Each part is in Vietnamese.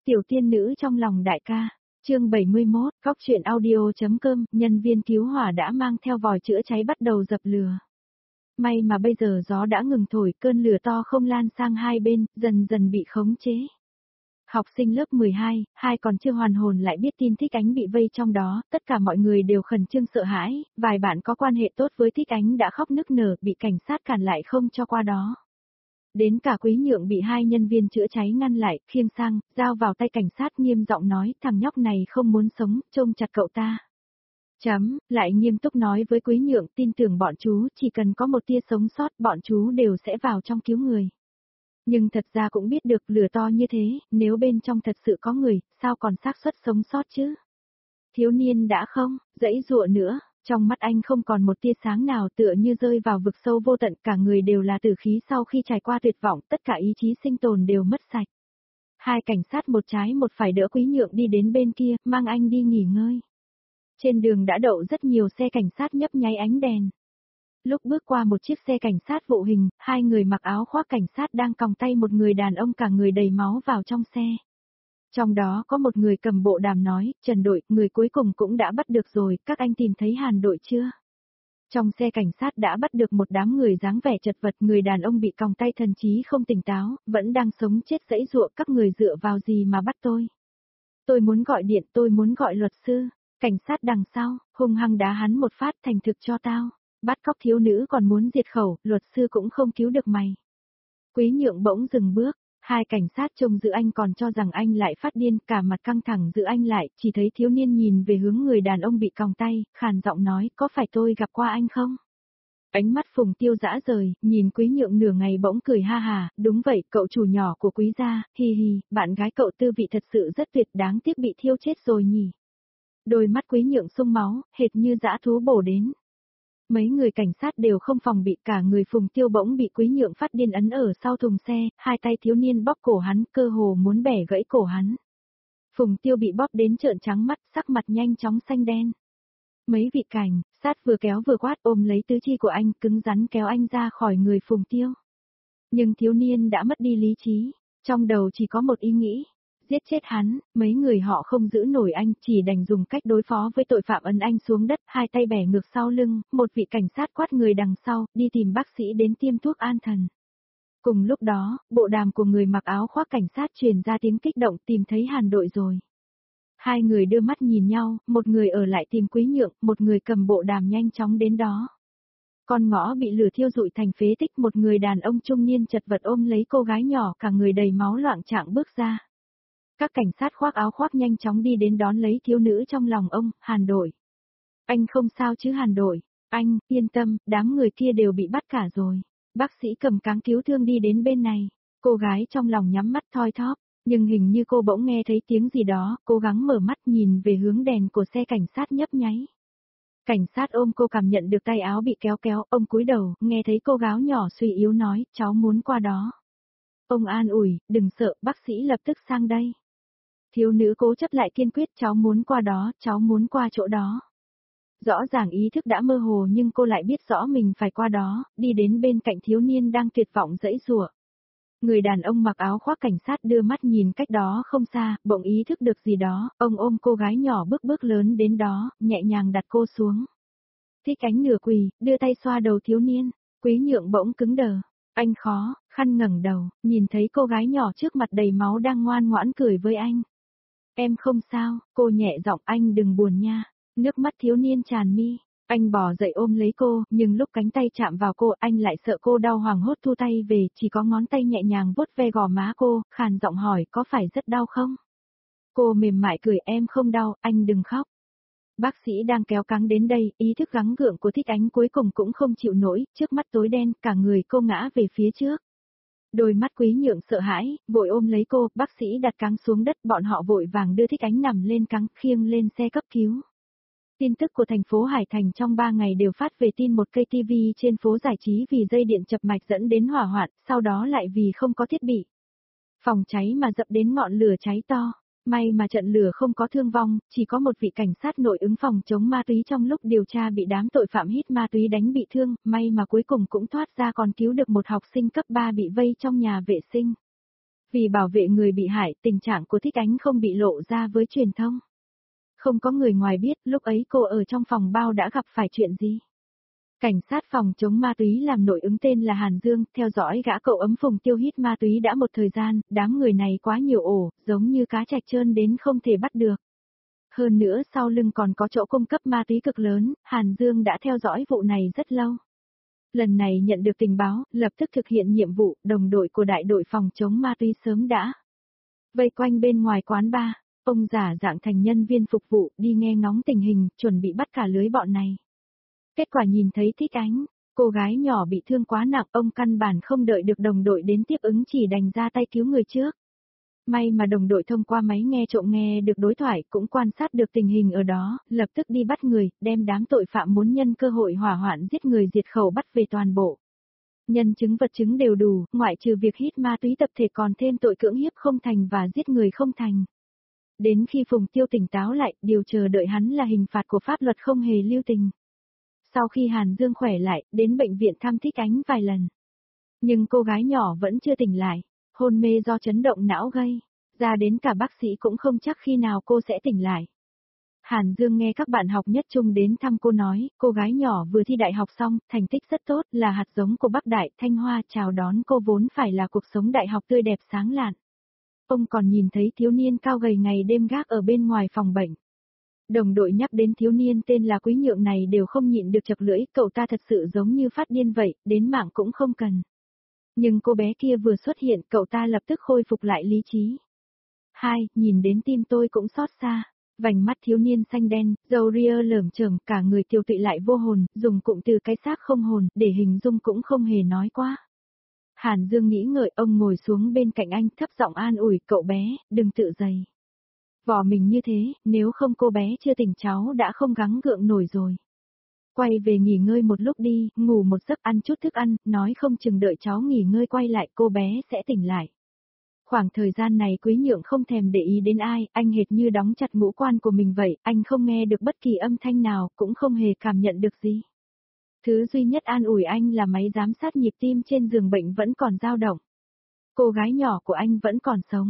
Tiểu tiên nữ trong lòng đại ca. Chương 71, Góc truyện audio.com, nhân viên cứu hỏa đã mang theo vòi chữa cháy bắt đầu dập lửa. May mà bây giờ gió đã ngừng thổi, cơn lửa to không lan sang hai bên, dần dần bị khống chế. Học sinh lớp 12, hai còn chưa hoàn hồn lại biết tin Thích Ánh bị vây trong đó, tất cả mọi người đều khẩn trương sợ hãi, vài bạn có quan hệ tốt với Thích Ánh đã khóc nức nở, bị cảnh sát cản lại không cho qua đó. Đến cả Quý Nhượng bị hai nhân viên chữa cháy ngăn lại, khiêng sang, giao vào tay cảnh sát nghiêm giọng nói, thằng nhóc này không muốn sống, trông chặt cậu ta. Lại nghiêm túc nói với Quý Nhượng, tin tưởng bọn chú, chỉ cần có một tia sống sót, bọn chú đều sẽ vào trong cứu người. Nhưng thật ra cũng biết được lửa to như thế, nếu bên trong thật sự có người, sao còn xác suất sống sót chứ? Thiếu niên đã không, giãy giụa nữa, trong mắt anh không còn một tia sáng nào, tựa như rơi vào vực sâu vô tận, cả người đều là tử khí, sau khi trải qua tuyệt vọng, tất cả ý chí sinh tồn đều mất sạch. Hai cảnh sát một trái một phải đỡ Quý Nhượng đi đến bên kia, mang anh đi nghỉ ngơi. Trên đường đã đậu rất nhiều xe cảnh sát nhấp nháy ánh đèn. Lúc bước qua một chiếc xe cảnh sát vụ hình, hai người mặc áo khoác cảnh sát đang còng tay một người đàn ông cả người đầy máu vào trong xe. Trong đó có một người cầm bộ đàm nói, Trần đội, người cuối cùng cũng đã bắt được rồi, các anh tìm thấy Hàn đội chưa? Trong xe cảnh sát đã bắt được một đám người dáng vẻ chật vật, người đàn ông bị còng tay thần trí không tỉnh táo, vẫn đang sống chết giãy giụa, các người dựa vào gì mà bắt tôi? Tôi muốn gọi điện, tôi muốn gọi luật sư. Cảnh sát đằng sau, hung hăng đá hắn một phát, thành thực cho tao. Bắt cóc thiếu nữ còn muốn diệt khẩu, luật sư cũng không cứu được mày. Quý Nhượng bỗng dừng bước, hai cảnh sát trông giữ anh còn cho rằng anh lại phát điên, cả mặt căng thẳng giữ anh lại, chỉ thấy thiếu niên nhìn về hướng người đàn ông bị còng tay, khàn giọng nói, có phải tôi gặp qua anh không? Ánh mắt Phùng Tiêu dã rời, nhìn Quý Nhượng nửa ngày bỗng cười ha hà, đúng vậy, cậu chủ nhỏ của Quý gia, hi hi, bạn gái cậu Tư Vị thật sự rất tuyệt, đáng tiếc bị thiêu chết rồi nhỉ. Đôi mắt Quý Nhượng sung máu, hệt như dã thú bổ đến. Mấy người cảnh sát đều không phòng bị, cả người Phùng Tiêu bỗng bị Quý Nhượng phát điên ấn ở sau thùng xe, hai tay thiếu niên bóp cổ hắn, cơ hồ muốn bẻ gãy cổ hắn. Phùng Tiêu bị bóp đến trợn trắng mắt, sắc mặt nhanh chóng xanh đen. Mấy vị cảnh sát vừa kéo vừa quát ôm lấy tứ chi của anh, cứng rắn kéo anh ra khỏi người Phùng Tiêu. Nhưng thiếu niên đã mất đi lý trí, trong đầu chỉ có một ý nghĩ. Giết chết hắn, mấy người họ không giữ nổi anh, chỉ đành dùng cách đối phó với tội phạm ấn anh xuống đất, hai tay bẻ ngược sau lưng, một vị cảnh sát quát người đằng sau, đi tìm bác sĩ đến tiêm thuốc an thần. Cùng lúc đó, bộ đàm của người mặc áo khoác cảnh sát truyền ra tiếng kích động, tìm thấy Hàn đội rồi. Hai người đưa mắt nhìn nhau, một người ở lại tìm Quý Nhượng, một người cầm bộ đàm nhanh chóng đến đó. Con ngõ bị lửa thiêu rụi thành phế tích, một người đàn ông trung niên chật vật ôm lấy cô gái nhỏ, cả người đầy máu loạng choạng bước ra. Các cảnh sát khoác áo khoác nhanh chóng đi đến đón lấy thiếu nữ trong lòng ông, Hàn đội. Anh không sao chứ Hàn đội, anh, yên tâm, đám người kia đều bị bắt cả rồi. Bác sĩ cầm cáng cứu thương đi đến bên này, cô gái trong lòng nhắm mắt thoi thóp, nhưng hình như cô bỗng nghe thấy tiếng gì đó, cố gắng mở mắt nhìn về hướng đèn của xe cảnh sát nhấp nháy. Cảnh sát ôm cô cảm nhận được tay áo bị kéo kéo, ông cúi đầu, nghe thấy cô gái nhỏ suy yếu nói, cháu muốn qua đó. Ông an ủi, đừng sợ, bác sĩ lập tức sang đây. Thiếu nữ cố chấp lại kiên quyết, cháu muốn qua đó, cháu muốn qua chỗ đó. Rõ ràng ý thức đã mơ hồ nhưng cô lại biết rõ mình phải qua đó, đi đến bên cạnh thiếu niên đang tuyệt vọng giãy giụa. Người đàn ông mặc áo khoác cảnh sát đưa mắt nhìn cách đó không xa, bỗng ý thức được gì đó, ông ôm cô gái nhỏ bước lớn đến đó, nhẹ nhàng đặt cô xuống. Thích Ánh nửa quỳ, đưa tay xoa đầu thiếu niên, Quý Nhượng bỗng cứng đờ. Anh khó khăn ngẩng đầu, nhìn thấy cô gái nhỏ trước mặt đầy máu đang ngoan ngoãn cười với anh. Em không sao, cô nhẹ giọng, anh đừng buồn nha. Nước mắt thiếu niên tràn mi, anh bò dậy ôm lấy cô, nhưng lúc cánh tay chạm vào cô, anh lại sợ cô đau hoảng hốt thu tay về, chỉ có ngón tay nhẹ nhàng vuốt ve gò má cô, khàn giọng hỏi, có phải rất đau không? Cô mềm mại cười, em không đau, anh đừng khóc. Bác sĩ đang kéo cáng đến đây, ý thức gắng gượng của Thích Ánh cuối cùng cũng không chịu nổi, trước mắt tối đen, cả người cô ngã về phía trước. Đôi mắt Quý Nhượng sợ hãi, vội ôm lấy cô, bác sĩ đặt cáng xuống đất, bọn họ vội vàng đưa Thích Ánh nằm lên cáng, khiêng lên xe cấp cứu. Tin tức của thành phố Hải Thành trong 3 ngày đều phát về tin một cây TV trên phố giải trí vì dây điện chập mạch dẫn đến hỏa hoạn, sau đó lại vì không có thiết bị phòng cháy mà dập đến ngọn lửa cháy to. May mà trận lửa không có thương vong, chỉ có một vị cảnh sát nội ứng phòng chống ma túy trong lúc điều tra bị đám tội phạm hít ma túy đánh bị thương, may mà cuối cùng cũng thoát ra còn cứu được một học sinh cấp 3 bị vây trong nhà vệ sinh. Vì bảo vệ người bị hại, tình trạng của Thích Ánh không bị lộ ra với truyền thông. Không có người ngoài biết lúc ấy cô ở trong phòng bao đã gặp phải chuyện gì. Cảnh sát phòng chống ma túy làm nội ứng tên là Hàn Dương, theo dõi gã cậu ấm Phùng tiêu hít ma túy đã một thời gian, đám người này quá nhiều ổ, giống như cá trạch trơn đến không thể bắt được. Hơn nữa sau lưng còn có chỗ cung cấp ma túy cực lớn, Hàn Dương đã theo dõi vụ này rất lâu. Lần này nhận được tình báo, lập tức thực hiện nhiệm vụ, đồng đội của đại đội phòng chống ma túy sớm đã vây quanh bên ngoài quán bar, ông giả dạng thành nhân viên phục vụ, đi nghe ngóng tình hình, chuẩn bị bắt cả lưới bọn này. Kết quả nhìn thấy Thích Ánh, cô gái nhỏ bị thương quá nặng, ông căn bản không đợi được đồng đội đến tiếp ứng chỉ đành ra tay cứu người trước. May mà đồng đội thông qua máy nghe trộm nghe được đối thoại cũng quan sát được tình hình ở đó, lập tức đi bắt người, đem đám tội phạm muốn nhân cơ hội hỏa hoạn giết người diệt khẩu bắt về toàn bộ. Nhân chứng vật chứng đều đủ, ngoại trừ việc hít ma túy tập thể còn thêm tội cưỡng hiếp không thành và giết người không thành. Đến khi Phùng Tiêu tỉnh táo lại, điều chờ đợi hắn là hình phạt của pháp luật không hề lưu tình. Sau khi Hàn Dương khỏe lại, đến bệnh viện thăm Thích Ánh vài lần. Nhưng cô gái nhỏ vẫn chưa tỉnh lại, hôn mê do chấn động não gây, ra đến cả bác sĩ cũng không chắc khi nào cô sẽ tỉnh lại. Hàn Dương nghe các bạn học nhất trung đến thăm cô nói, cô gái nhỏ vừa thi đại học xong, thành tích rất tốt, là hạt giống của Bắc Đại, Thanh Hoa chào đón cô vốn phải là cuộc sống đại học tươi đẹp sáng lạn. Ông còn nhìn thấy thiếu niên cao gầy ngày đêm gác ở bên ngoài phòng bệnh. Đồng đội nhắc đến thiếu niên tên là Quý Nhượng này đều không nhịn được chập lưỡi, cậu ta thật sự giống như phát điên vậy, đến mạng cũng không cần. Nhưng cô bé kia vừa xuất hiện, cậu ta lập tức khôi phục lại lý trí. Nhìn đến tim tôi cũng xót xa. Vành mắt thiếu niên xanh đen, râu ria lởm chởm, cả người tiêu tụy lại vô hồn, dùng cụm từ cái xác không hồn, để hình dung cũng không hề nói quá. Hàn Dương nghĩ ngợi, ông ngồi xuống bên cạnh anh, thấp giọng an ủi, cậu bé, đừng tự dày. Vỏ mình như thế, nếu không cô bé chưa tỉnh cháu đã không gắng gượng nổi rồi. Quay về nghỉ ngơi một lúc đi, ngủ một giấc ăn chút thức ăn, nói không chừng đợi cháu nghỉ ngơi quay lại cô bé sẽ tỉnh lại. Khoảng thời gian này Quý Nhượng không thèm để ý đến ai, anh hệt như đóng chặt ngũ quan của mình vậy, anh không nghe được bất kỳ âm thanh nào, cũng không hề cảm nhận được gì. Thứ duy nhất an ủi anh là máy giám sát nhịp tim trên giường bệnh vẫn còn dao động. Cô gái nhỏ của anh vẫn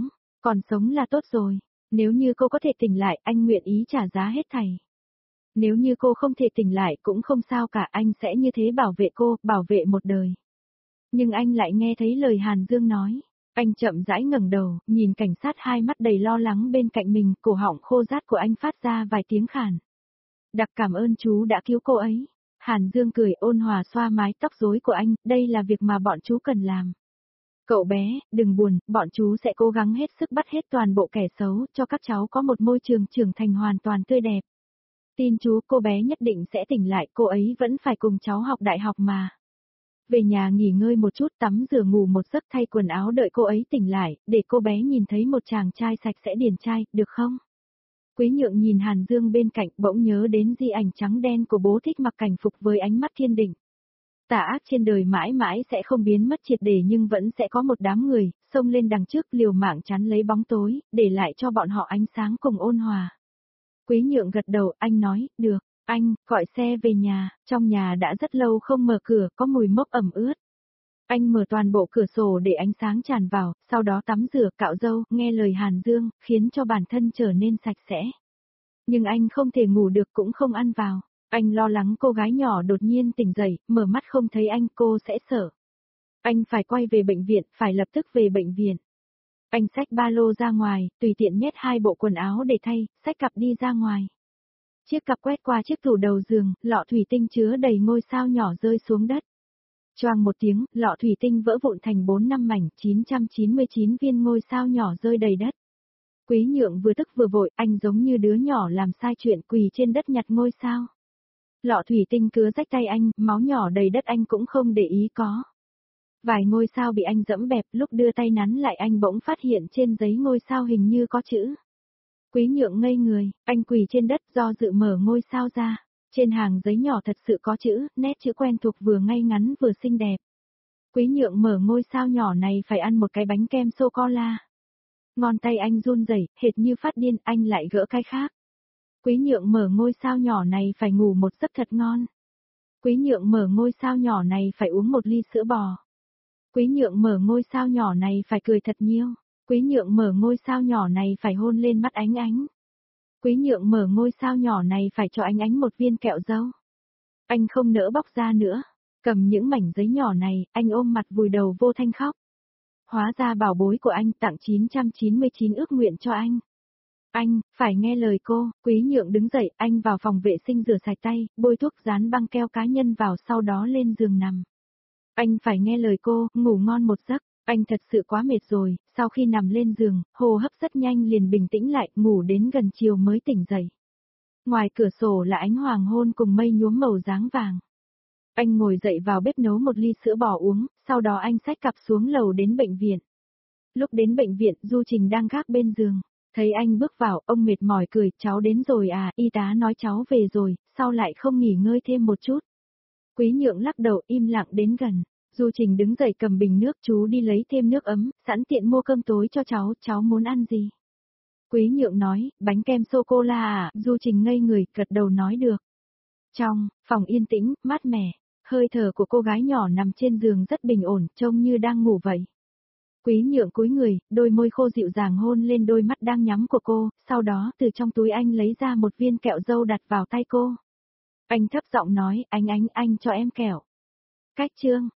còn sống là tốt rồi. Nếu như cô có thể tỉnh lại, anh nguyện ý trả giá hết thảy. Nếu như cô không thể tỉnh lại cũng không sao cả, anh sẽ như thế bảo vệ cô, bảo vệ một đời. Nhưng anh lại nghe thấy lời Hàn Dương nói. Anh chậm rãi ngẩng đầu, nhìn cảnh sát hai mắt đầy lo lắng bên cạnh mình, cổ họng khô rát của anh phát ra vài tiếng khàn. Đặc cảm ơn chú đã cứu cô ấy. Hàn Dương cười ôn hòa xoa mái tóc rối của anh, đây là việc mà bọn chú cần làm. Cậu bé, đừng buồn, bọn chú sẽ cố gắng hết sức bắt hết toàn bộ kẻ xấu, cho các cháu có một môi trường trưởng thành hoàn toàn tươi đẹp. Tin chú, cô bé nhất định sẽ tỉnh lại, cô ấy vẫn phải cùng cháu học đại học mà. Về nhà nghỉ ngơi một chút, tắm rửa ngủ một giấc, thay quần áo đợi cô ấy tỉnh lại, để cô bé nhìn thấy một chàng trai sạch sẽ điển trai, được không? Quý Nhượng nhìn Hàn Dương bên cạnh, bỗng nhớ đến di ảnh trắng đen của bố Thích mặc cảnh phục với ánh mắt kiên định. Tà ác trên đời mãi mãi sẽ không biến mất triệt để, nhưng vẫn sẽ có một đám người, xông lên đằng trước liều mạng chắn lấy bóng tối, để lại cho bọn họ ánh sáng cùng ôn hòa. Quý Nhượng gật đầu, anh nói, được, anh, gọi xe về nhà, trong nhà đã rất lâu không mở cửa, có mùi mốc ẩm ướt. Anh mở toàn bộ cửa sổ để ánh sáng tràn vào, sau đó tắm rửa, cạo râu, nghe lời Hàn Dương, khiến cho bản thân trở nên sạch sẽ. Nhưng anh không thể ngủ được cũng không ăn vào. Anh lo lắng cô gái nhỏ đột nhiên tỉnh dậy, mở mắt không thấy anh, cô sẽ sợ. Anh phải quay về bệnh viện, phải lập tức về bệnh viện. Anh xách ba lô ra ngoài, tùy tiện nhét 2 bộ quần áo để thay, xách cặp đi ra ngoài. Chiếc cặp quét qua chiếc tủ đầu giường, lọ thủy tinh chứa đầy ngôi sao nhỏ rơi xuống đất. Choang một tiếng, lọ thủy tinh vỡ vụn thành 4-5 mảnh, 999 viên ngôi sao nhỏ rơi đầy đất. Quý Nhượng vừa tức vừa vội, anh giống như đứa nhỏ làm sai chuyện, quỳ trên đất nhặt ngôi sao. Lọ thủy tinh cứa rách tay anh, máu nhỏ đầy đất anh cũng không để ý có. Vài ngôi sao bị anh dẫm bẹp, lúc đưa tay nắn lại anh bỗng phát hiện trên giấy ngôi sao hình như có chữ. Quý Nhượng ngây người, anh quỳ trên đất do dự mở ngôi sao ra. Trên hàng giấy nhỏ thật sự có chữ, nét chữ quen thuộc vừa ngay ngắn vừa xinh đẹp. Quý Nhượng mở ngôi sao nhỏ này phải ăn một cái bánh kem sô-cô-la. Ngón tay anh run rẩy, hệt như phát điên, anh lại gỡ cái khác. Quý Nhượng mở ngôi sao nhỏ này phải ngủ một giấc thật ngon. Quý Nhượng mở ngôi sao nhỏ này phải uống một ly sữa bò. Quý Nhượng mở ngôi sao nhỏ này phải cười thật nhiều. Quý Nhượng mở ngôi sao nhỏ này phải hôn lên mắt Ánh Ánh. Quý Nhượng mở ngôi sao nhỏ này phải cho Ánh Ánh một viên kẹo dâu. Anh không nỡ bóc ra nữa. Cầm những mảnh giấy nhỏ này, anh ôm mặt vùi đầu vô thanh khóc. Hóa ra bảo bối của anh tặng 999 ước nguyện cho anh. Anh, phải nghe lời cô. Quý Nhượng đứng dậy, anh vào phòng vệ sinh rửa sạch tay, bôi thuốc dán băng keo cá nhân vào, sau đó lên giường nằm. Anh phải nghe lời cô, ngủ ngon một giấc. Anh thật sự quá mệt rồi, sau khi nằm lên giường, hô hấp rất nhanh liền bình tĩnh lại, ngủ đến gần chiều mới tỉnh dậy. Ngoài cửa sổ là ánh hoàng hôn cùng mây nhuốm màu dáng vàng. Anh ngồi dậy vào bếp nấu một ly sữa bò uống, sau đó anh xách cặp xuống lầu đến bệnh viện. Lúc đến bệnh viện, Du Trình đang gác bên giường. Thấy anh bước vào, ông mệt mỏi cười, cháu đến rồi à, y tá nói cháu về rồi, sao lại không nghỉ ngơi thêm một chút. Quý Nhượng lắc đầu im lặng đến gần. Du Trình đứng dậy cầm bình nước, chú đi lấy thêm nước ấm, sẵn tiện mua cơm tối cho cháu muốn ăn gì? Quý Nhượng nói, bánh kem sô-cô-la à, Du Trình ngây người, gật đầu nói được. Trong phòng yên tĩnh, mát mẻ, hơi thở của cô gái nhỏ nằm trên giường rất bình ổn, trông như đang ngủ vậy. Quý Nhượng cúi người, đôi môi khô dịu dàng hôn lên đôi mắt đang nhắm của cô, sau đó từ trong túi anh lấy ra một viên kẹo dâu đặt vào tay cô. Anh thấp giọng nói, anh cho em kẹo. Cách chương